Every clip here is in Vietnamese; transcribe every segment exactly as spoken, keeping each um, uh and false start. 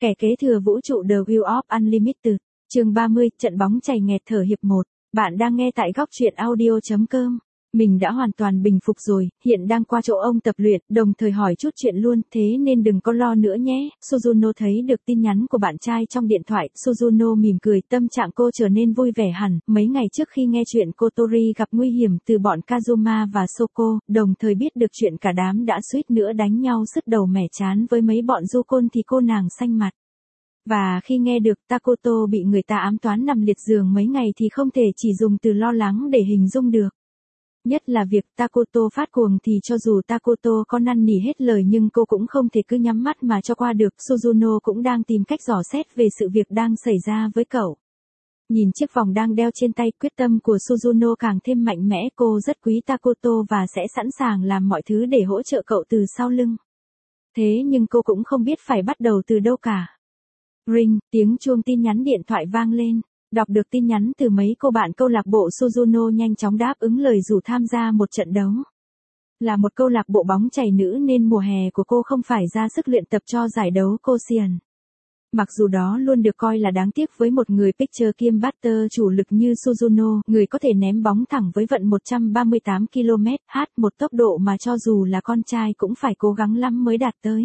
Kẻ kế thừa vũ trụ The Wheel of Unlimited, chương ba mươi, trận bóng chày nghẹt thở hiệp một. Bạn đang nghe tại góc truyện audio chấm com. Mình đã hoàn toàn bình phục rồi, hiện đang qua chỗ ông tập luyện, đồng thời hỏi chút chuyện luôn, thế nên đừng có lo nữa nhé. Suzuno thấy được tin nhắn của bạn trai trong điện thoại, Suzuno mỉm cười, tâm trạng cô trở nên vui vẻ hẳn. Mấy ngày trước khi nghe chuyện Kotori gặp nguy hiểm từ bọn Kazuma và Soko, đồng thời biết được chuyện cả đám đã suýt nữa đánh nhau sứt đầu mẻ chán với mấy bọn Yukon thì cô nàng xanh mặt. Và khi nghe được Takoto bị người ta ám toán nằm liệt giường mấy ngày thì không thể chỉ dùng từ lo lắng để hình dung được. Nhất là việc Takoto phát cuồng thì cho dù Takoto có năn nỉ hết lời nhưng cô cũng không thể cứ nhắm mắt mà cho qua được. Suzuno cũng đang tìm cách dò xét về sự việc đang xảy ra với cậu. Nhìn chiếc vòng đang đeo trên tay, quyết tâm của Suzuno càng thêm mạnh mẽ. Cô rất quý Takoto và sẽ sẵn sàng làm mọi thứ để hỗ trợ cậu từ sau lưng. Thế nhưng cô cũng không biết phải bắt đầu từ đâu cả. Ring, tiếng chuông tin nhắn điện thoại vang lên. Đọc được tin nhắn từ mấy cô bạn câu lạc bộ, Suzuno nhanh chóng đáp ứng lời rủ tham gia một trận đấu. Là một câu lạc bộ bóng chày nữ nên mùa hè của cô không phải ra sức luyện tập cho giải đấu Koshien. Mặc dù đó luôn được coi là đáng tiếc với một người pitcher kiêm batter chủ lực như Suzuno, người có thể ném bóng thẳng với vận một trăm ba mươi tám ki lô mét trên giờ, một tốc độ mà cho dù là con trai cũng phải cố gắng lắm mới đạt tới.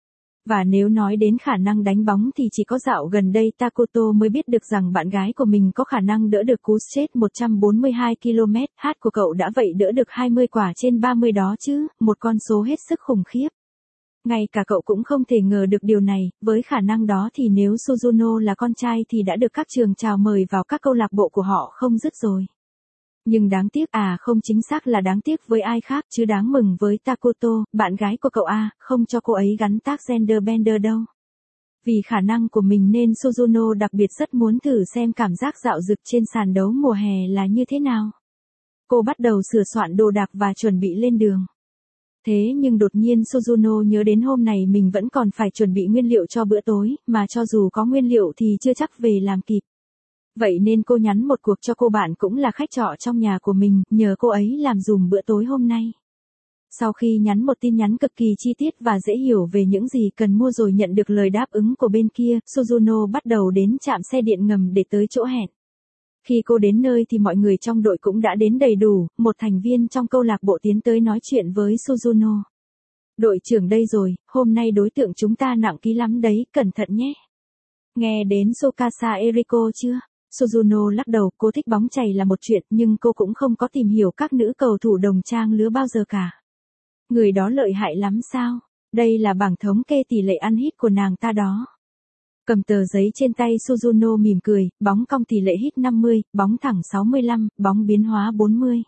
Và nếu nói đến khả năng đánh bóng thì chỉ có dạo gần đây Takoto mới biết được rằng bạn gái của mình có khả năng đỡ được cú straight một trăm bốn mươi hai ki lô mét trên giờ của cậu đã vậy đỡ được hai mươi quả trên ba mươi đó chứ, một con số hết sức khủng khiếp. Ngay cả cậu cũng không thể ngờ được điều này, với khả năng đó thì nếu Suzuno là con trai thì đã được các trường chào mời vào các câu lạc bộ của họ không dứt rồi. Nhưng đáng tiếc à không chính xác là đáng tiếc với ai khác chứ đáng mừng với Takoto, bạn gái của cậu à, không cho cô ấy gắn tag gender bender đâu. Vì khả năng của mình nên Suzuno đặc biệt rất muốn thử xem cảm giác dạo dực trên sàn đấu mùa hè là như thế nào. Cô bắt đầu sửa soạn đồ đạc và chuẩn bị lên đường. Thế nhưng đột nhiên Suzuno nhớ đến hôm này mình vẫn còn phải chuẩn bị nguyên liệu cho bữa tối, mà cho dù có nguyên liệu thì chưa chắc về làm kịp. Vậy nên cô nhắn một cuộc cho cô bạn cũng là khách trọ trong nhà của mình, nhờ cô ấy làm dùm bữa tối hôm nay. Sau khi nhắn một tin nhắn cực kỳ chi tiết và dễ hiểu về những gì cần mua rồi nhận được lời đáp ứng của bên kia, Suzuno bắt đầu đến trạm xe điện ngầm để tới chỗ hẹn. Khi cô đến nơi thì mọi người trong đội cũng đã đến đầy đủ, một thành viên trong câu lạc bộ tiến tới nói chuyện với Suzuno. Đội trưởng đây rồi, hôm nay đối tượng chúng ta nặng ký lắm đấy, cẩn thận nhé. Nghe đến Tsukasa Eriko chưa? Suzuno lắc đầu, cô thích bóng chày là một chuyện nhưng cô cũng không có tìm hiểu các nữ cầu thủ đồng trang lứa bao giờ cả. Người đó lợi hại lắm sao? Đây là bảng thống kê tỷ lệ ăn hit của nàng ta đó. Cầm tờ giấy trên tay Suzuno mỉm cười, bóng cong tỷ lệ hit năm mươi, bóng thẳng sáu mươi lăm, bóng biến hóa bốn mươi.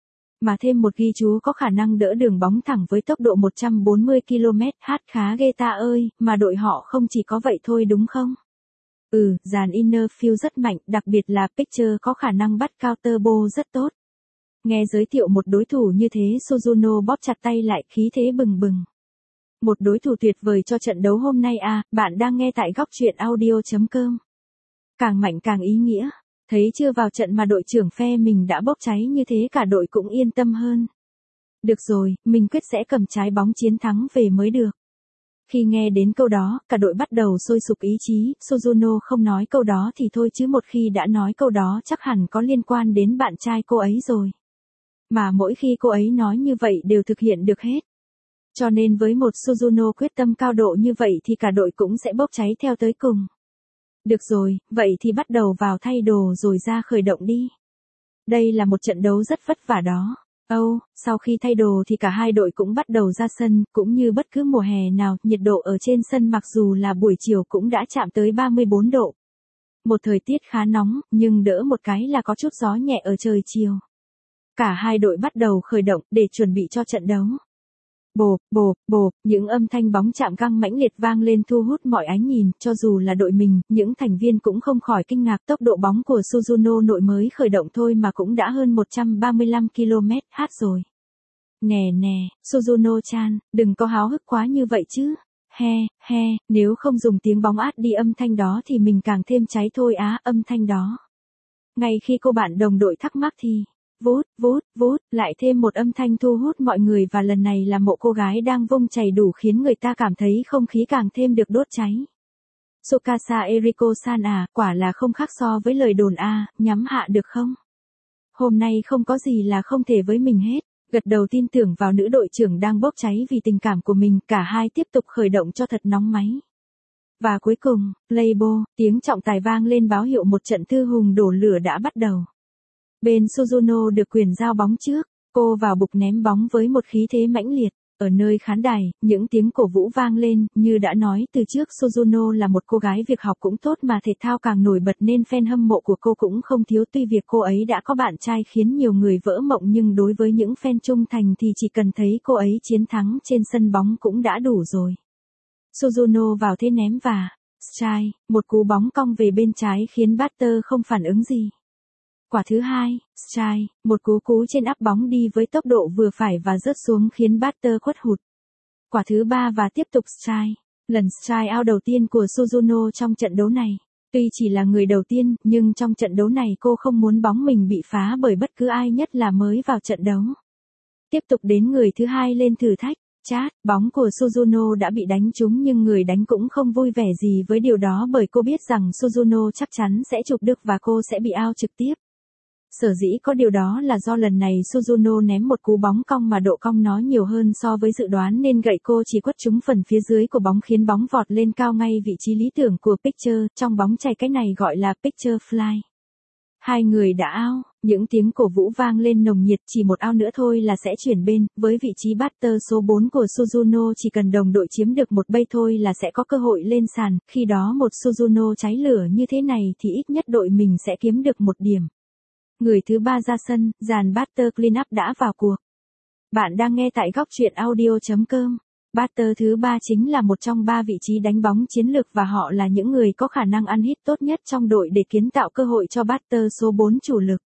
Mà thêm một ghi chú có khả năng đỡ đường bóng thẳng với tốc độ một trăm bốn mươi ki lô mét trên giờ khá ghê ta ơi, mà đội họ không chỉ có vậy thôi đúng không? Ừ, dàn inner field rất mạnh, đặc biệt là pitcher có khả năng bắt counter ball rất tốt. Nghe giới thiệu một đối thủ như thế Suzuno bóp chặt tay lại, khí thế bừng bừng. Một đối thủ tuyệt vời cho trận đấu hôm nay à, bạn đang nghe tại góc truyện audio chấm com. Càng mạnh càng ý nghĩa, thấy chưa vào trận mà đội trưởng phe mình đã bốc cháy như thế cả đội cũng yên tâm hơn. Được rồi, mình quyết sẽ cầm trái bóng chiến thắng về mới được. Khi nghe đến câu đó, cả đội bắt đầu sôi sục ý chí, Suzuno không nói câu đó thì thôi chứ một khi đã nói câu đó chắc hẳn có liên quan đến bạn trai cô ấy rồi. Mà mỗi khi cô ấy nói như vậy đều thực hiện được hết. Cho nên với một Suzuno quyết tâm cao độ như vậy thì cả đội cũng sẽ bốc cháy theo tới cùng. Được rồi, vậy thì bắt đầu vào thay đồ rồi ra khởi động đi. Đây là một trận đấu rất vất vả đó. Âu, oh, sau khi thay đồ thì cả hai đội cũng bắt đầu ra sân, cũng như bất cứ mùa hè nào, nhiệt độ ở trên sân mặc dù là buổi chiều cũng đã chạm tới ba mươi bốn độ. Một thời tiết khá nóng, nhưng đỡ một cái là có chút gió nhẹ ở trời chiều. Cả hai đội bắt đầu khởi động để chuẩn bị cho trận đấu. Bộp, bộp, bộp, những âm thanh bóng chạm găng mãnh liệt vang lên thu hút mọi ánh nhìn, cho dù là đội mình, những thành viên cũng không khỏi kinh ngạc tốc độ bóng của Suzuno nội mới khởi động thôi mà cũng đã hơn một trăm ba mươi lăm ki lô mét trên giờ rồi. Nè nè, Suzuno-chan, đừng có háo hức quá như vậy chứ. He, he, nếu không dùng tiếng bóng át đi âm thanh đó thì mình càng thêm cháy thôi á, âm thanh đó. Ngay khi cô bạn đồng đội thắc mắc thì... Vút, vút, vút, lại thêm một âm thanh thu hút mọi người và lần này là mộ cô gái đang vung chày đủ khiến người ta cảm thấy không khí càng thêm được đốt cháy. Tsukasa Eriko-san à, quả là không khác so với lời đồn à, nhắm hạ được không? Hôm nay không có gì là không thể với mình hết. Gật đầu tin tưởng vào nữ đội trưởng đang bốc cháy vì tình cảm của mình, cả hai tiếp tục khởi động cho thật nóng máy. Và cuối cùng, Playbo, tiếng trọng tài vang lên báo hiệu một trận thư hùng đổ lửa đã bắt đầu. Bên Suzuno được quyền giao bóng trước, cô vào bục ném bóng với một khí thế mãnh liệt. Ở nơi khán đài, những tiếng cổ vũ vang lên, như đã nói từ trước Suzuno là một cô gái việc học cũng tốt mà thể thao càng nổi bật nên fan hâm mộ của cô cũng không thiếu. Tuy việc cô ấy đã có bạn trai khiến nhiều người vỡ mộng nhưng đối với những fan trung thành thì chỉ cần thấy cô ấy chiến thắng trên sân bóng cũng đã đủ rồi. Suzuno vào thế ném và strike, một cú bóng cong về bên trái khiến batter không phản ứng gì. Quả thứ hai, strike, một cú cú trên áp bóng đi với tốc độ vừa phải và rớt xuống khiến batter khuất hụt. Quả thứ ba và tiếp tục strike, lần strike out đầu tiên của Suzuno trong trận đấu này. Tuy chỉ là người đầu tiên, nhưng trong trận đấu này cô không muốn bóng mình bị phá bởi bất cứ ai, nhất là mới vào trận đấu. Tiếp tục đến người thứ hai lên thử thách. Chát, bóng của Suzuno đã bị đánh trúng nhưng người đánh cũng không vui vẻ gì với điều đó bởi cô biết rằng Suzuno chắc chắn sẽ chụp được và cô sẽ bị out trực tiếp. Sở dĩ có điều đó là do lần này Suzuno ném một cú bóng cong mà độ cong nó nhiều hơn so với dự đoán nên gậy cô chỉ quất trúng phần phía dưới của bóng khiến bóng vọt lên cao ngay vị trí lý tưởng của pitcher, trong bóng chày cái này gọi là pitcher fly. Hai người đã out, những tiếng cổ vũ vang lên nồng nhiệt, chỉ một out nữa thôi là sẽ chuyển bên, với vị trí batter số bốn của Suzuno chỉ cần đồng đội chiếm được một base thôi là sẽ có cơ hội lên sàn, khi đó một Suzuno cháy lửa như thế này thì ít nhất đội mình sẽ kiếm được một điểm. Người thứ ba ra sân, dàn batter cleanup đã vào cuộc. Bạn đang nghe tại góc truyện audio chấm com. Batter thứ ba chính là một trong ba vị trí đánh bóng chiến lược và họ là những người có khả năng ăn hit tốt nhất trong đội để kiến tạo cơ hội cho batter số bốn chủ lực.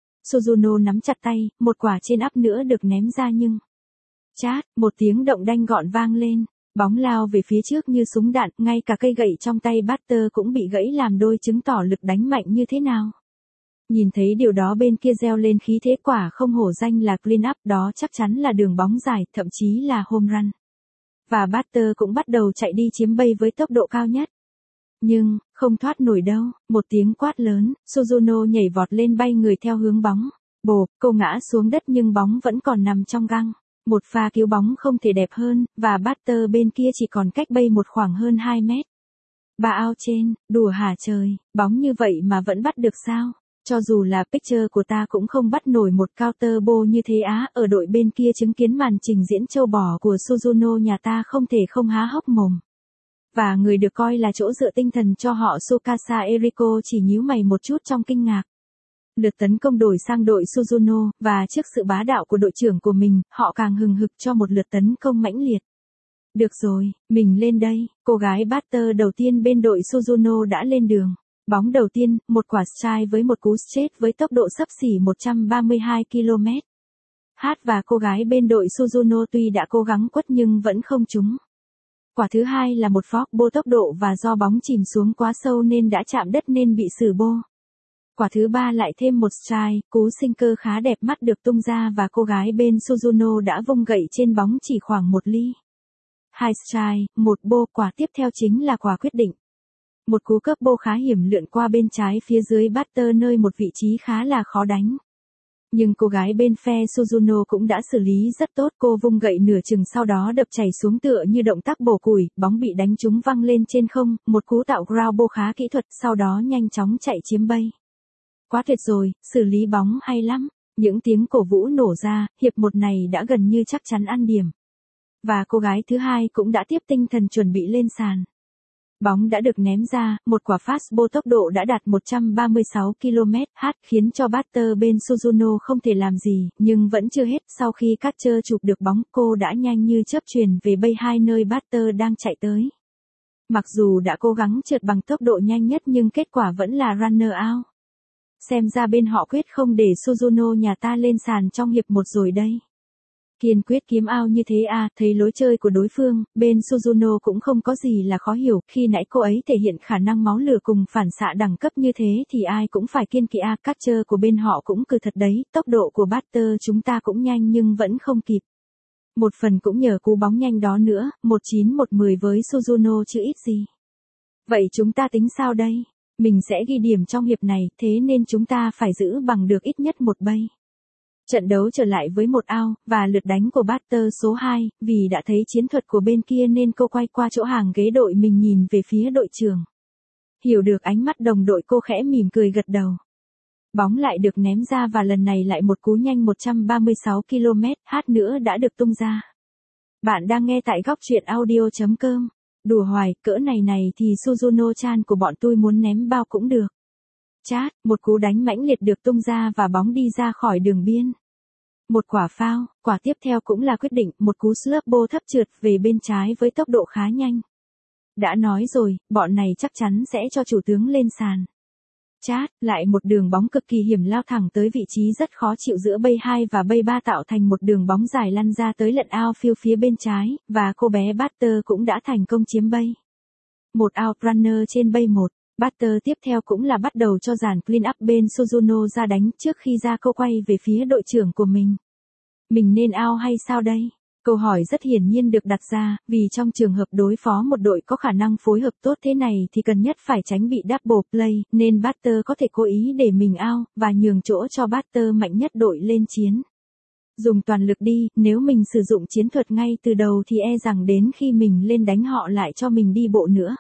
Suzuno nắm chặt tay, một quả trên áp nữa được ném ra nhưng... Chát, một tiếng động đanh gọn vang lên, bóng lao về phía trước như súng đạn, ngay cả cây gậy trong tay batter cũng bị gãy làm đôi chứng tỏ lực đánh mạnh như thế nào. Nhìn thấy điều đó bên kia reo lên khí thế, quả không hổ danh là clean up, đó chắc chắn là đường bóng dài, thậm chí là home run. Và batter cũng bắt đầu chạy đi chiếm base với tốc độ cao nhất. Nhưng, không thoát nổi đâu, một tiếng quát lớn, Suzuno nhảy vọt lên bay người theo hướng bóng. Bộp, cô ngã xuống đất nhưng bóng vẫn còn nằm trong găng. Một pha cứu bóng không thể đẹp hơn, và batter bên kia chỉ còn cách base một khoảng hơn hai mét. Ba out trên, đùa hả trời, bóng như vậy mà vẫn bắt được sao? Cho dù là pitcher của ta cũng không bắt nổi một counter ball như thế á. Ở đội bên kia chứng kiến màn trình diễn châu bò của Suzuno nhà ta không thể không há hốc mồm. Và người được coi là chỗ dựa tinh thần cho họ Tsukasa Eriko chỉ nhíu mày một chút trong kinh ngạc. Lượt tấn công đổi sang đội Suzuno, và trước sự bá đạo của đội trưởng của mình, họ càng hừng hực cho một lượt tấn công mãnh liệt. Được rồi, mình lên đây, cô gái batter đầu tiên bên đội Suzuno đã lên đường. Bóng đầu tiên, một quả strike với một cú straight với tốc độ xấp xỉ một trăm ba mươi hai ki lô mét. Hát và cô gái bên đội Suzuno tuy đã cố gắng quất nhưng vẫn không trúng. Quả thứ hai là một fork ball tốc độ và do bóng chìm xuống quá sâu nên đã chạm đất nên bị xử ball. Quả thứ ba lại thêm một strike, cú sinker khá đẹp mắt được tung ra và cô gái bên Suzuno đã vung gậy trên bóng chỉ khoảng một ly. Hai strike, một ball, quả tiếp theo chính là quả quyết định. Một cú cấp bô khá hiểm lượn qua bên trái phía dưới batter nơi một vị trí khá là khó đánh. Nhưng cô gái bên phe Suzuno cũng đã xử lý rất tốt, cô vung gậy nửa chừng sau đó đập chảy xuống tựa như động tác bổ củi, bóng bị đánh trúng văng lên trên không, một cú tạo ground ball khá kỹ thuật, sau đó nhanh chóng chạy chiếm base. Quá tuyệt rồi, xử lý bóng hay lắm. Những tiếng cổ vũ nổ ra, hiệp một này đã gần như chắc chắn ăn điểm. Và cô gái thứ hai cũng đã tiếp tinh thần chuẩn bị lên sàn. Bóng đã được ném ra, một quả fastball tốc độ đã đạt một trăm ba mươi sáu ki lô mét h khiến cho batter bên Suzuno không thể làm gì, nhưng vẫn chưa hết, sau khi catcher chụp được bóng, cô đã nhanh như chớp chuyền về base hai nơi batter đang chạy tới. Mặc dù đã cố gắng trượt bằng tốc độ nhanh nhất nhưng kết quả vẫn là runner out. Xem ra bên họ quyết không để Suzuno nhà ta lên sàn trong hiệp một rồi đây. Kiên quyết kiếm out như thế à, thấy lối chơi của đối phương, bên Suzuno cũng không có gì là khó hiểu, khi nãy cô ấy thể hiện khả năng máu lửa cùng phản xạ đẳng cấp như thế thì ai cũng phải kiên kỵ à, catcher của bên họ cũng cừ thật đấy, tốc độ của batter chúng ta cũng nhanh nhưng vẫn không kịp. Một phần cũng nhờ cú bóng nhanh đó nữa, một chín một mười với Suzuno chứ ít gì. Vậy chúng ta tính sao đây? Mình sẽ ghi điểm trong hiệp này, thế nên chúng ta phải giữ bằng được ít nhất một bay. Trận đấu trở lại với một out, và lượt đánh của batter số hai, vì đã thấy chiến thuật của bên kia nên cô quay qua chỗ hàng ghế đội mình nhìn về phía đội trưởng. Hiểu được ánh mắt đồng đội, cô khẽ mỉm cười gật đầu. Bóng lại được ném ra và lần này lại một cú nhanh một trăm ba mươi sáu ki lô mét h nữa đã được tung ra. Bạn đang nghe tại góc truyện audio chấm com. Đùa hoài, cỡ này này thì Suzuno-chan của bọn tôi muốn ném bao cũng được. Chát, một cú đánh mãnh liệt được tung ra và bóng đi ra khỏi đường biên. Một quả foul, quả tiếp theo cũng là quyết định, một cú slurp ball thấp trượt về bên trái với tốc độ khá nhanh. Đã nói rồi, bọn này chắc chắn sẽ cho chủ tướng lên sàn. Chát, lại một đường bóng cực kỳ hiểm lao thẳng tới vị trí rất khó chịu giữa bay hai và bay ba tạo thành một đường bóng dài lăn ra tới lận outfield phía bên trái, và cô bé batter cũng đã thành công chiếm bay. Một out runner trên bay một, batter tiếp theo cũng là bắt đầu cho dàn clean up bên Suzuno ra đánh trước khi ra câu quay về phía đội trưởng của mình. Mình nên out hay sao đây? Câu hỏi rất hiển nhiên được đặt ra, vì trong trường hợp đối phó một đội có khả năng phối hợp tốt thế này thì cần nhất phải tránh bị double play, nên batter có thể cố ý để mình out, và nhường chỗ cho batter mạnh nhất đội lên chiến. Dùng toàn lực đi, nếu mình sử dụng chiến thuật ngay từ đầu thì e rằng đến khi mình lên đánh họ lại cho mình đi bộ nữa.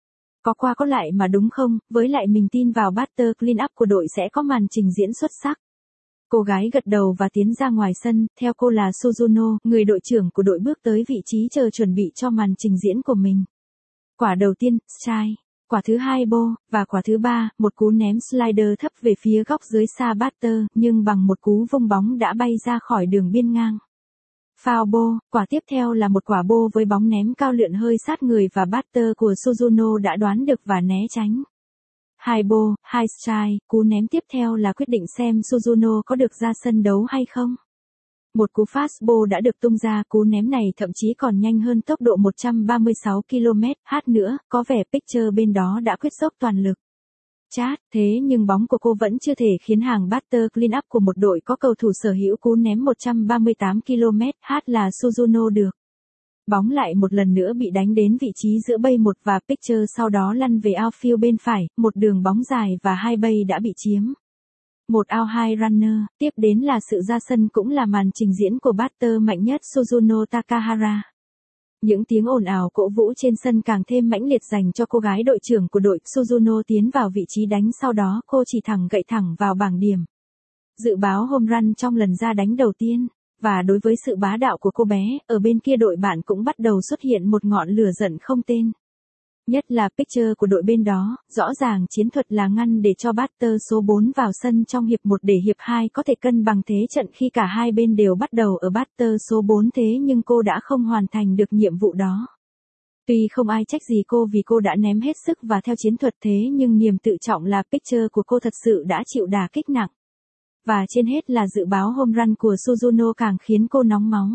Có qua có lại mà đúng không, với lại mình tin vào batter clean up của đội sẽ có màn trình diễn xuất sắc. Cô gái gật đầu và tiến ra ngoài sân, theo cô là Suzuno, người đội trưởng của đội bước tới vị trí chờ chuẩn bị cho màn trình diễn của mình. Quả đầu tiên, strike. Quả thứ hai ball, và quả thứ ba, một cú ném slider thấp về phía góc dưới xa batter, nhưng bằng một cú vung bóng đã bay ra khỏi đường biên ngang. Foul ball, quả tiếp theo là một quả ball với bóng ném cao lượn hơi sát người và batter của Suzuno đã đoán được và né tránh. Hai ball, hai strike, cú ném tiếp theo là quyết định xem Suzuno có được ra sân đấu hay không. Một cú fastball đã được tung ra, cú ném này thậm chí còn nhanh hơn tốc độ một trăm ba mươi sáu ki lô mét h nữa, có vẻ pitcher bên đó đã quyết dốc toàn lực. Chát, thế nhưng bóng của cô vẫn chưa thể khiến hàng batter clean up của một đội có cầu thủ sở hữu cú ném một trăm ba mươi tám ki lô mét h là Suzuno được. Bóng lại một lần nữa bị đánh đến vị trí giữa bay một và pitcher, sau đó lăn về outfield bên phải, một đường bóng dài và hai bay đã bị chiếm. Một out hai runner, tiếp đến là sự ra sân cũng là màn trình diễn của batter mạnh nhất Suzuno Takahara. Những tiếng ồn ào cổ vũ trên sân càng thêm mãnh liệt dành cho cô gái đội trưởng của đội. Suzuno tiến vào vị trí đánh, sau đó cô chỉ thẳng gậy thẳng vào bảng điểm. Dự báo home run trong lần ra đánh đầu tiên. Và đối với sự bá đạo của cô bé, ở bên kia đội bạn cũng bắt đầu xuất hiện một ngọn lửa giận không tên. Nhất là pitcher của đội bên đó, rõ ràng chiến thuật là ngăn để cho batter số bốn vào sân trong hiệp một để hiệp hai có thể cân bằng thế trận khi cả hai bên đều bắt đầu ở batter số bốn, thế nhưng cô đã không hoàn thành được nhiệm vụ đó. Tuy không ai trách gì cô vì cô đã ném hết sức và theo chiến thuật, thế nhưng niềm tự trọng là pitcher của cô thật sự đã chịu đả kích nặng. Và trên hết là dự báo home run của Suzuno càng khiến cô nóng máu.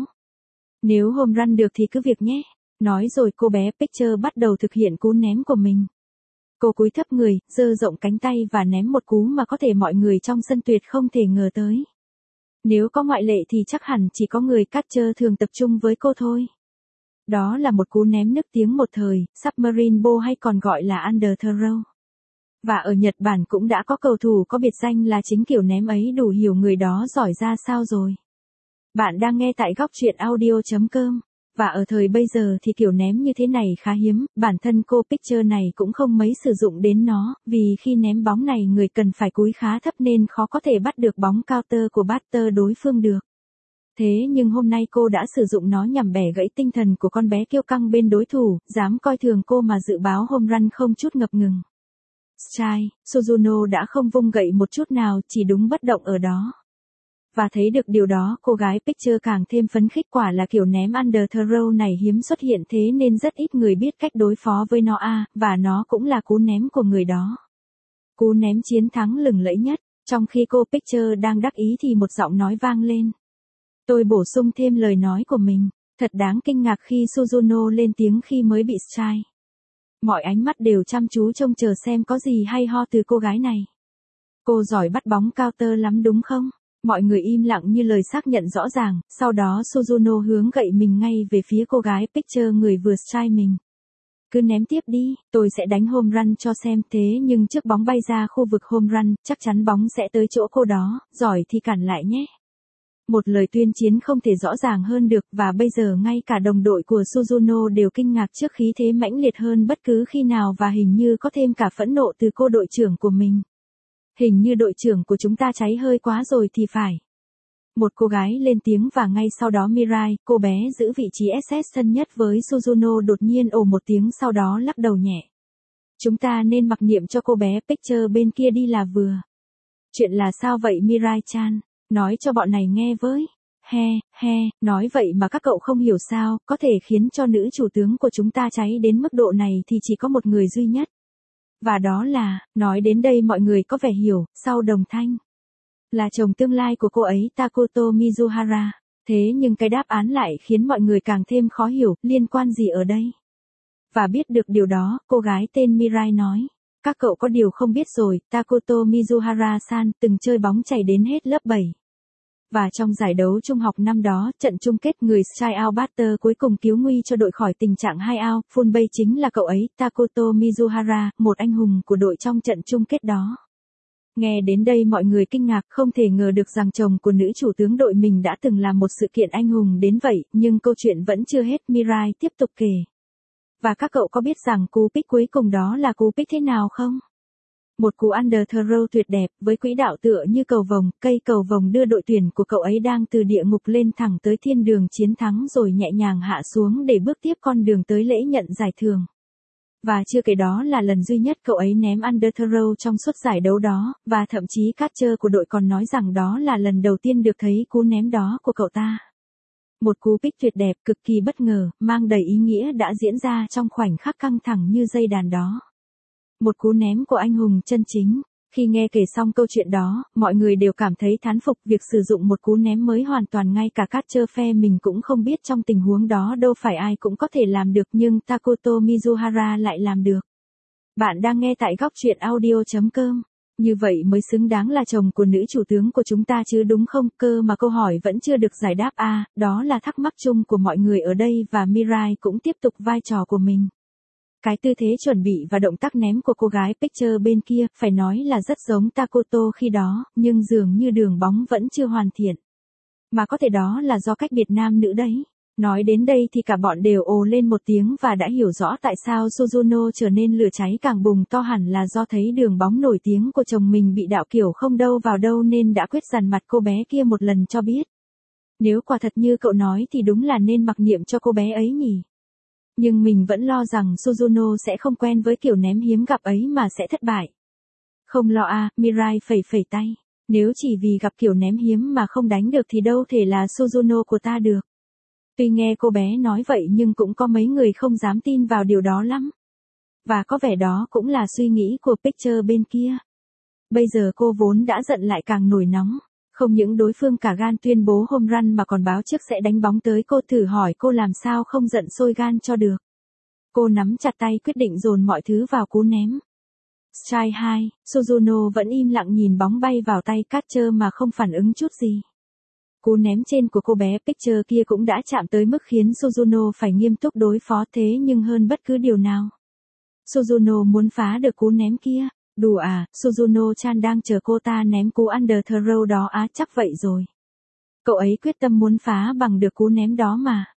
Nếu home run được thì cứ việc nhé. Nói rồi cô bé pitcher bắt đầu thực hiện cú ném của mình. Cô cúi thấp người, giơ rộng cánh tay và ném một cú mà có thể mọi người trong sân tuyệt không thể ngờ tới. Nếu có ngoại lệ thì chắc hẳn chỉ có người catcher thường tập trung với cô thôi. Đó là một cú ném nức tiếng một thời, submarine ball hay còn gọi là under throw. Và ở Nhật Bản cũng đã có cầu thủ có biệt danh là chính kiểu ném ấy, đủ hiểu người đó giỏi ra sao rồi. Bạn đang nghe tại góc truyện audio chấm com. Và ở thời bây giờ thì kiểu ném như thế này khá hiếm, bản thân cô pitcher này cũng không mấy sử dụng đến nó, vì khi ném bóng này người cần phải cúi khá thấp nên khó có thể bắt được bóng counter của batter đối phương được. Thế nhưng hôm nay cô đã sử dụng nó nhằm bẻ gãy tinh thần của con bé kiêu căng bên đối thủ, dám coi thường cô mà dự báo home run không chút ngập ngừng. Strike, Suzuno đã không vung gậy một chút nào, chỉ đúng bất động ở đó. Và thấy được điều đó, cô gái pitcher càng thêm phấn khích, quả là kiểu ném under throw này hiếm xuất hiện, thế nên rất ít người biết cách đối phó với nó à, và nó cũng là cú ném của người đó. Cú ném chiến thắng lừng lẫy nhất, trong khi cô pitcher đang đắc ý thì một giọng nói vang lên. Tôi bổ sung thêm lời nói của mình, thật đáng kinh ngạc khi Suzuno lên tiếng khi mới bị strike. Mọi ánh mắt đều chăm chú trông chờ xem có gì hay ho từ cô gái này. Cô giỏi bắt bóng counter lắm đúng không? Mọi người im lặng như lời xác nhận rõ ràng, sau đó Suzuno hướng gậy mình ngay về phía cô gái pitcher người vừa strike mình. cứ ném tiếp đi, tôi sẽ đánh home run cho xem, thế nhưng trước bóng bay ra khu vực home run, chắc chắn bóng sẽ tới chỗ cô đó, giỏi thì cản lại nhé. Một lời tuyên chiến không thể rõ ràng hơn được, và bây giờ ngay cả đồng đội của Suzuno đều kinh ngạc trước khí thế mãnh liệt hơn bất cứ khi nào và hình như có thêm cả phẫn nộ từ cô đội trưởng của mình. Hình như đội trưởng của chúng ta cháy hơi quá rồi thì phải. Một cô gái lên tiếng và ngay sau đó Mirai, cô bé giữ vị trí ét ét thân nhất với Suzuno đột nhiên ồ một tiếng sau đó lắc đầu nhẹ. Chúng ta nên mặc niệm cho cô bé Picture bên kia đi là vừa. Chuyện là sao vậy Mirai-chan? Nói cho bọn này nghe với. He, he, nói vậy mà các cậu không hiểu sao, có thể khiến cho nữ chủ tướng của chúng ta cháy đến mức độ này thì chỉ có một người duy nhất. Và đó là, nói đến đây mọi người có vẻ hiểu, sau đồng thanh. Là chồng tương lai của cô ấy Takuto Mizuhara. Thế nhưng cái đáp án lại khiến mọi người càng thêm khó hiểu, liên quan gì ở đây? Và biết được điều đó, cô gái tên Mirai nói. Các cậu có điều không biết rồi, Takuto Mizuhara-san từng chơi bóng chày đến hết lớp bảy. Và trong giải đấu trung học năm đó, trận chung kết người strikeout batter cuối cùng cứu nguy cho đội khỏi tình trạng hai out, full base chính là cậu ấy, Takuto Mizuhara, một anh hùng của đội trong trận chung kết đó. Nghe đến đây mọi người kinh ngạc, không thể ngờ được rằng chồng của nữ chủ tướng đội mình đã từng làm một sự kiện anh hùng đến vậy, nhưng câu chuyện vẫn chưa hết, Mirai tiếp tục kể. Và các cậu có biết rằng cú pick cuối cùng đó là cú pick thế nào không? Một cú under throw tuyệt đẹp, với quỹ đạo tựa như cầu vồng, cây cầu vồng đưa đội tuyển của cậu ấy đang từ địa ngục lên thẳng tới thiên đường chiến thắng rồi nhẹ nhàng hạ xuống để bước tiếp con đường tới lễ nhận giải thưởng. Và chưa kể đó là lần duy nhất cậu ấy ném under throw trong suốt giải đấu đó, và thậm chí catcher của đội còn nói rằng đó là lần đầu tiên được thấy cú ném đó của cậu ta. Một cú pick tuyệt đẹp, cực kỳ bất ngờ, mang đầy ý nghĩa đã diễn ra trong khoảnh khắc căng thẳng như dây đàn đó. Một cú ném của anh hùng chân chính. Khi nghe kể xong câu chuyện đó, mọi người đều cảm thấy thán phục việc sử dụng một cú ném mới hoàn toàn, ngay cả catcher phe mình cũng không biết trong tình huống đó đâu phải ai cũng có thể làm được, nhưng Takuto Mizuhara lại làm được. Bạn đang nghe tại góc truyện audio chấm com. Như vậy mới xứng đáng là chồng của nữ chủ tướng của chúng ta chứ đúng không? Cơ mà câu hỏi vẫn chưa được giải đáp à, đó là thắc mắc chung của mọi người ở đây và Mirai cũng tiếp tục vai trò của mình. Cái tư thế chuẩn bị và động tác ném của cô gái Picture bên kia, phải nói là rất giống Takuto khi đó, nhưng dường như đường bóng vẫn chưa hoàn thiện. Mà có thể đó là do cách biệt nam nữ đấy. Nói đến đây thì cả bọn đều ồ lên một tiếng và đã hiểu rõ tại sao Suzuno trở nên lửa cháy càng bùng to, hẳn là do thấy đường bóng nổi tiếng của chồng mình bị đạo kiểu không đâu vào đâu nên đã quyết dằn mặt cô bé kia một lần cho biết. Nếu quả thật như cậu nói thì đúng là nên mặc niệm cho cô bé ấy nhỉ. Nhưng mình vẫn lo rằng Suzuno sẽ không quen với kiểu ném hiếm gặp ấy mà sẽ thất bại. Không lo à, Mirai phẩy phẩy tay. Nếu chỉ vì gặp kiểu ném hiếm mà không đánh được thì đâu thể là Suzuno của ta được. Tuy nghe cô bé nói vậy nhưng cũng có mấy người không dám tin vào điều đó lắm. Và có vẻ đó cũng là suy nghĩ của Picture bên kia. Bây giờ cô vốn đã giận lại càng nổi nóng. Không những đối phương cả gan tuyên bố home run mà còn báo trước sẽ đánh bóng tới cô, thử hỏi cô làm sao không giận sôi gan cho được. Cô nắm chặt tay quyết định dồn mọi thứ vào cú ném. Strike hai, Suzuno vẫn im lặng nhìn bóng bay vào tay catcher mà không phản ứng chút gì. Cú ném trên của cô bé Picture kia cũng đã chạm tới mức khiến Suzuno phải nghiêm túc đối phó, thế nhưng hơn bất cứ điều nào, Suzuno muốn phá được cú ném kia. Đùa à, Suzuno-chan đang chờ cô ta ném cú under throw đó á, chắc vậy rồi. Cậu ấy quyết tâm muốn phá bằng được cú ném đó mà.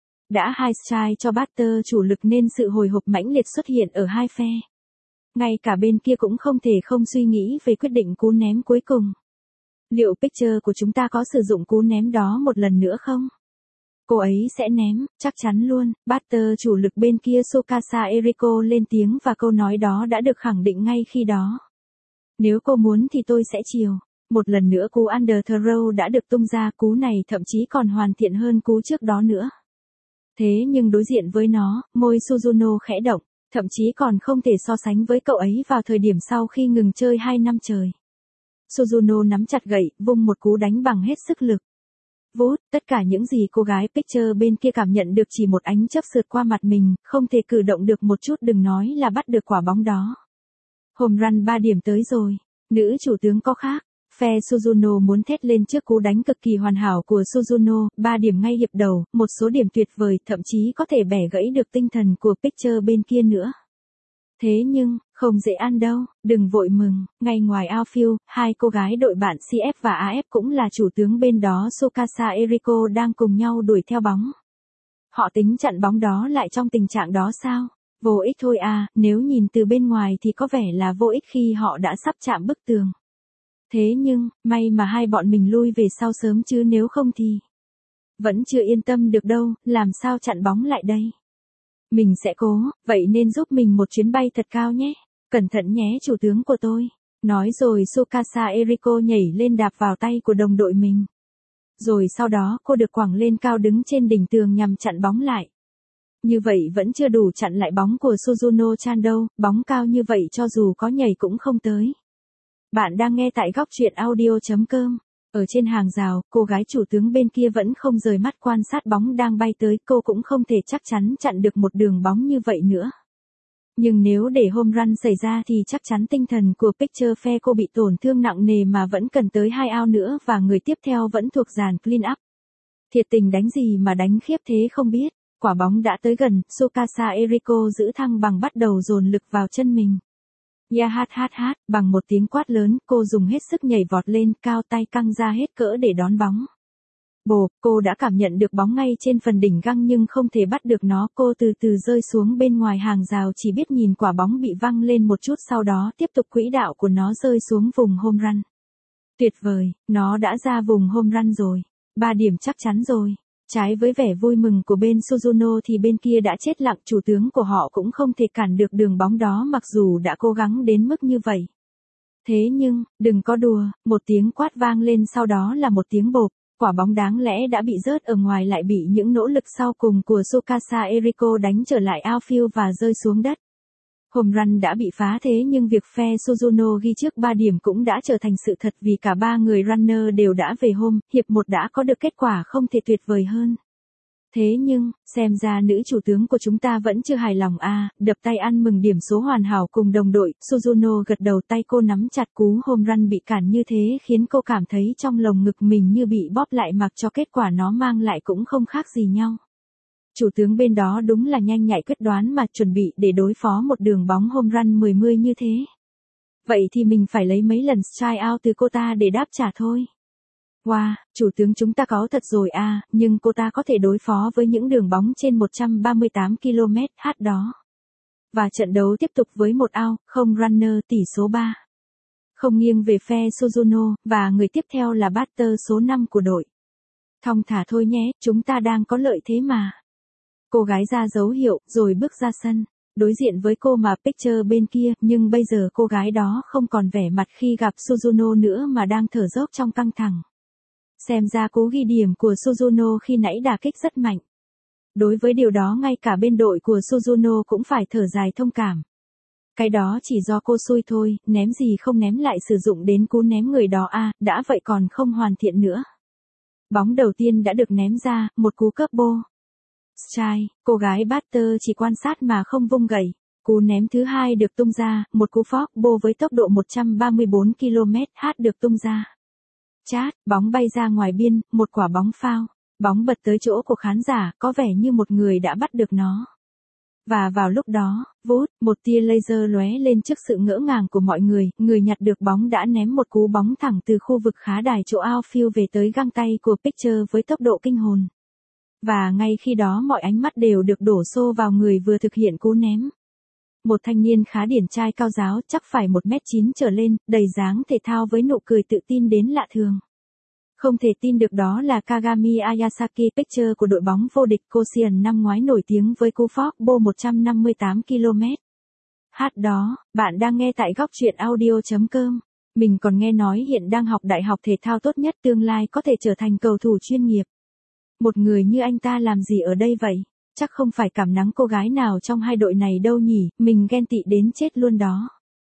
Đã hai strike cho batter chủ lực nên sự hồi hộp mãnh liệt xuất hiện ở hai phe. Ngay cả bên kia cũng không thể không suy nghĩ về quyết định cú ném cuối cùng. Liệu Picture của chúng ta có sử dụng cú ném đó một lần nữa không? Cô ấy sẽ ném, chắc chắn luôn. Batter chủ lực bên kia Tsukasa Eriko lên tiếng và câu nói đó đã được khẳng định ngay khi đó. Nếu cô muốn thì tôi sẽ chiều. Một lần nữa cú under throw đã được tung ra, cú này thậm chí còn hoàn thiện hơn cú trước đó nữa. Thế nhưng đối diện với nó, môi Suzuno khẽ động, thậm chí còn không thể so sánh với cậu ấy vào thời điểm sau khi ngừng chơi hai năm trời. Suzuno nắm chặt gậy, vung một cú đánh bằng hết sức lực. Vút, tất cả những gì cô gái Picture bên kia cảm nhận được chỉ một ánh chớp sượt qua mặt mình, không thể cử động được một chút, đừng nói là bắt được quả bóng đó. Home run ba điểm tới rồi, nữ chủ tướng có khác. Phe Suzuno muốn thét lên trước cú đánh cực kỳ hoàn hảo của Suzuno, ba điểm ngay hiệp đầu, một số điểm tuyệt vời, thậm chí có thể bẻ gãy được tinh thần của pitcher bên kia nữa. Thế nhưng, không dễ ăn đâu, đừng vội mừng, ngay ngoài outfield, hai cô gái đội bạn xê ép và a ép cũng là chủ tướng bên đó Tsukasa Eriko đang cùng nhau đuổi theo bóng. Họ tính chặn bóng đó lại trong tình trạng đó sao? Vô ích thôi à, nếu nhìn từ bên ngoài thì có vẻ là vô ích khi họ đã sắp chạm bức tường. Thế nhưng, may mà hai bọn mình lui về sau sớm chứ nếu không thì... Vẫn chưa yên tâm được đâu, làm sao chặn bóng lại đây? Mình sẽ cố, vậy nên giúp mình một chuyến bay thật cao nhé. Cẩn thận nhé chủ tướng của tôi. Nói rồi Tsukasa Eriko nhảy lên đạp vào tay của đồng đội mình. Rồi sau đó cô được quẳng lên cao đứng trên đỉnh tường nhằm chặn bóng lại. Như vậy vẫn chưa đủ chặn lại bóng của Suzuno-chan đâu, bóng cao như vậy cho dù có nhảy cũng không tới. Bạn đang nghe tại góc truyện audio chấm com. Ở trên hàng rào, cô gái chủ tướng bên kia vẫn không rời mắt quan sát bóng đang bay tới, cô cũng không thể chắc chắn chặn được một đường bóng như vậy nữa. Nhưng nếu để home run xảy ra thì chắc chắn tinh thần của pitcher phe cô bị tổn thương nặng nề mà vẫn cần tới hai out nữa và người tiếp theo vẫn thuộc dàn clean up. Thiệt tình đánh gì mà đánh khiếp thế không biết, quả bóng đã tới gần, Tsukasa Eriko giữ thăng bằng bắt đầu dồn lực vào chân mình. Ya hát hát hát, bằng một tiếng quát lớn, cô dùng hết sức nhảy vọt lên, cao tay căng ra hết cỡ để đón bóng. Bồ, cô đã cảm nhận được bóng ngay trên phần đỉnh găng nhưng không thể bắt được nó, cô từ từ rơi xuống bên ngoài hàng rào chỉ biết nhìn quả bóng bị văng lên một chút sau đó tiếp tục quỹ đạo của nó rơi xuống vùng home run. Tuyệt vời, nó đã ra vùng home run rồi. Ba điểm chắc chắn rồi. Trái với vẻ vui mừng của bên Suzuno thì bên kia đã chết lặng, chủ tướng của họ cũng không thể cản được đường bóng đó mặc dù đã cố gắng đến mức như vậy. Thế nhưng, đừng có đùa, một tiếng quát vang lên sau đó là một tiếng bộp, quả bóng đáng lẽ đã bị rớt ở ngoài lại bị những nỗ lực sau cùng của Tsukasa Eriko đánh trở lại outfield và rơi xuống đất. Home run đã bị phá thế nhưng việc phe Suzuno ghi trước ba điểm cũng đã trở thành sự thật vì cả ba người runner đều đã về home, hiệp một đã có được kết quả không thể tuyệt vời hơn. Thế nhưng, xem ra nữ chủ tướng của chúng ta vẫn chưa hài lòng à, đập tay ăn mừng điểm số hoàn hảo cùng đồng đội, Suzuno gật đầu, tay cô nắm chặt cú home run bị cản như thế khiến cô cảm thấy trong lồng ngực mình như bị bóp lại mặc cho kết quả nó mang lại cũng không khác gì nhau. Chủ tướng bên đó đúng là nhanh nhạy quyết đoán mà chuẩn bị để đối phó một đường bóng home run mười mươi như thế. Vậy thì mình phải lấy mấy lần strike out từ cô ta để đáp trả thôi. Wow, chủ tướng chúng ta có thật rồi à, nhưng cô ta có thể đối phó với những đường bóng trên một trăm ba mươi tám ki lô mét h đó. Và trận đấu tiếp tục với một out, không runner, tỷ số ba. Không nghiêng về phe Suzuno, và người tiếp theo là batter số năm của đội. Thong thả thôi nhé, chúng ta đang có lợi thế mà. Cô gái ra dấu hiệu, rồi bước ra sân. Đối diện với cô mà pitcher bên kia, nhưng bây giờ cô gái đó không còn vẻ mặt khi gặp Suzuno nữa mà đang thở dốc trong căng thẳng. Xem ra cú ghi điểm của Suzuno khi nãy đả kích rất mạnh. Đối với điều đó ngay cả bên đội của Suzuno cũng phải thở dài thông cảm. Cái đó chỉ do cô xui thôi, ném gì không ném lại sử dụng đến cú ném người đó à, đã vậy còn không hoàn thiện nữa. Bóng đầu tiên đã được ném ra, một cú cấp bô. Strike, cô gái batter chỉ quan sát mà không vung gậy. Cú ném thứ hai được tung ra, một cú fork bô với tốc độ một trăm ba mươi bốn ki lô mét h được tung ra. Chát, bóng bay ra ngoài biên, một quả bóng foul. Bóng bật tới chỗ của khán giả, có vẻ như một người đã bắt được nó. Và vào lúc đó, vút, một tia laser lóe lên trước sự ngỡ ngàng của mọi người, người nhặt được bóng đã ném một cú bóng thẳng từ khu vực khá đài chỗ outfield về tới găng tay của pitcher với tốc độ kinh hồn. Và ngay khi đó mọi ánh mắt đều được đổ xô vào người vừa thực hiện cú ném. Một thanh niên khá điển trai cao ráo, chắc phải một mét chín trở lên, đầy dáng thể thao với nụ cười tự tin đến lạ thường. Không thể tin được đó là Kagami Ayasaki, pitcher của đội bóng vô địch Koshien năm ngoái nổi tiếng với cú fork bô một trăm năm mươi tám ki lô mét h đó. Bạn đang nghe tại góc truyện audio chấm com. Mình còn nghe nói hiện đang học đại học thể thao tốt nhất, tương lai có thể trở thành cầu thủ chuyên nghiệp. Một người như anh ta làm gì ở đây vậy? Chắc không phải cảm nắng cô gái nào trong hai đội này đâu nhỉ, mình ghen tị đến chết luôn đó.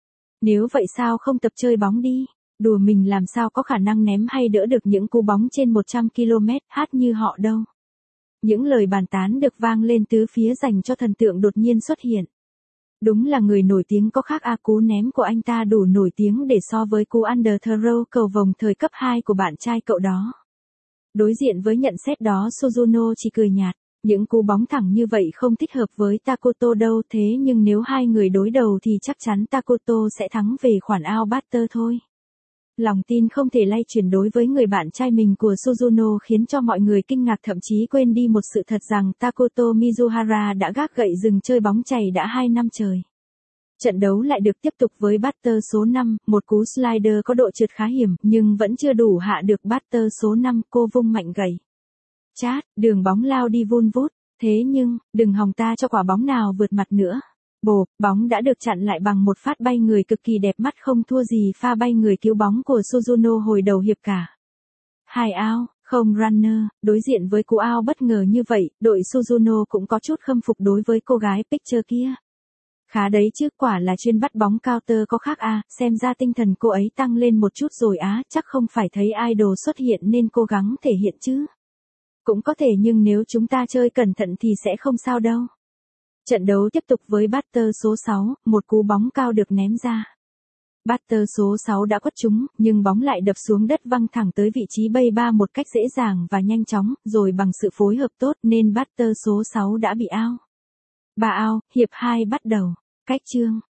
Nếu vậy sao không tập chơi bóng đi? Đùa, mình làm sao có khả năng ném hay đỡ được những cú bóng trên một trăm ki lô mét h như họ đâu. Những lời bàn tán được vang lên tứ phía dành cho thần tượng đột nhiên xuất hiện. Đúng là người nổi tiếng có khác a, cú ném của anh ta đủ nổi tiếng để so với cú under throw cầu vồng thời cấp hai của bạn trai cậu đó. Đối diện với nhận xét đó, Suzuno chỉ cười nhạt. Những cú bóng thẳng như vậy không thích hợp với Takoto đâu, thế nhưng nếu hai người đối đầu thì chắc chắn Takoto sẽ thắng về khoản ao batter thôi. Lòng tin không thể lay chuyển đối với người bạn trai mình của Suzuno khiến cho mọi người kinh ngạc, thậm chí quên đi một sự thật rằng Takoto Mizuhara đã gác gậy rừng chơi bóng chày đã hai năm trời. Trận đấu lại được tiếp tục với batter số năm, một cú slider có độ trượt khá hiểm nhưng vẫn chưa đủ hạ được batter số năm, cô vung mạnh gậy. Chát, đường bóng lao đi vun vút, thế nhưng, đừng hòng ta cho quả bóng nào vượt mặt nữa. Bộp, bóng đã được chặn lại bằng một phát bay người cực kỳ đẹp mắt, không thua gì pha bay người cứu bóng của Suzuno hồi đầu hiệp cả. Hai out, không runner, đối diện với cú out bất ngờ như vậy, đội Suzuno cũng có chút khâm phục đối với cô gái picture kia. Khá đấy chứ, quả là chuyên bắt bóng counter có khác à, xem ra tinh thần cô ấy tăng lên một chút rồi á, chắc không phải thấy idol xuất hiện nên cố gắng thể hiện chứ. Cũng có thể, nhưng nếu chúng ta chơi cẩn thận thì sẽ không sao đâu. Trận đấu tiếp tục với batter số sáu, một cú bóng cao được ném ra. Batter số sáu đã quất trúng, nhưng bóng lại đập xuống đất văng thẳng tới vị trí bay ba một cách dễ dàng và nhanh chóng, rồi bằng sự phối hợp tốt nên batter số sáu đã bị out. Ba out, hiệp hai bắt đầu. Cách chương.